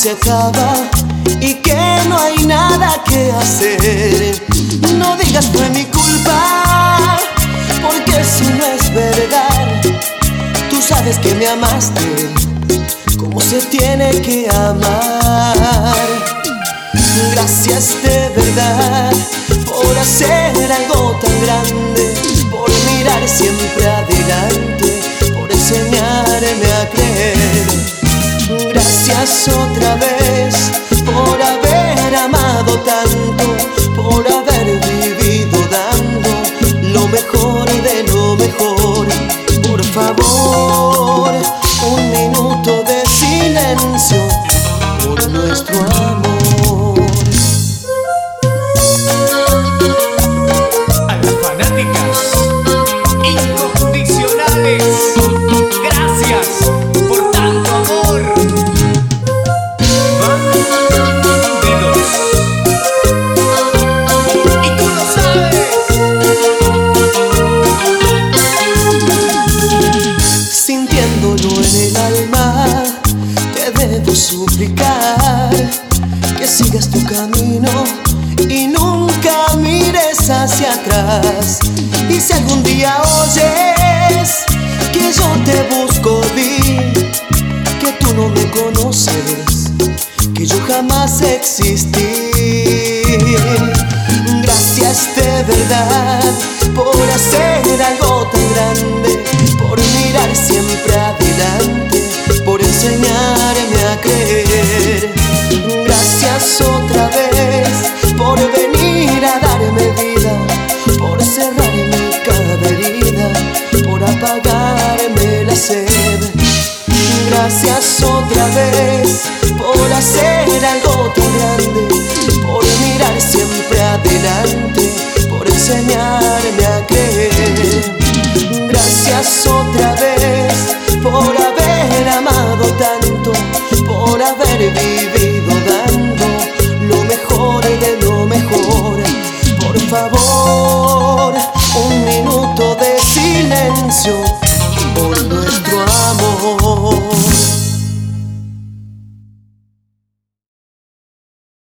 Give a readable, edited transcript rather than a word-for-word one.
se acaba y que no hay nada que hacer. No digas fue mi culpa, porque eso no es verdad. Tú sabes que me amaste como se tiene que amar. Gracias de verdad por hacer algo tan grande, por mirar siempre adelante, por enseñarme a creer. Gracias otra vez por haber amado tanto, por haber vivido dando lo mejor de lo mejor. Por favor, un minuto de silencio por nuestro amor. A las fanáticas incondicionales, gracias por tanto amor. Bandidos, y tú lo sabes. Sintiéndolo en el alma, te debo suplicar que sigas tu camino y nunca mires hacia atrás. Y si algún día oyes que yo te busco, di que tú no me conoces, que yo jamás existí. Gracias de verdad por hacer algo tan grande, por mirar siempre adelante, por enseñarme a creer. Gracias otra vez por venir a darme vida, por cerrarme cada herida, por apagarme la sed. Gracias otra vez por hacer algo tan grande, por mirar siempre adelante, por enseñarme a creer. Gracias otra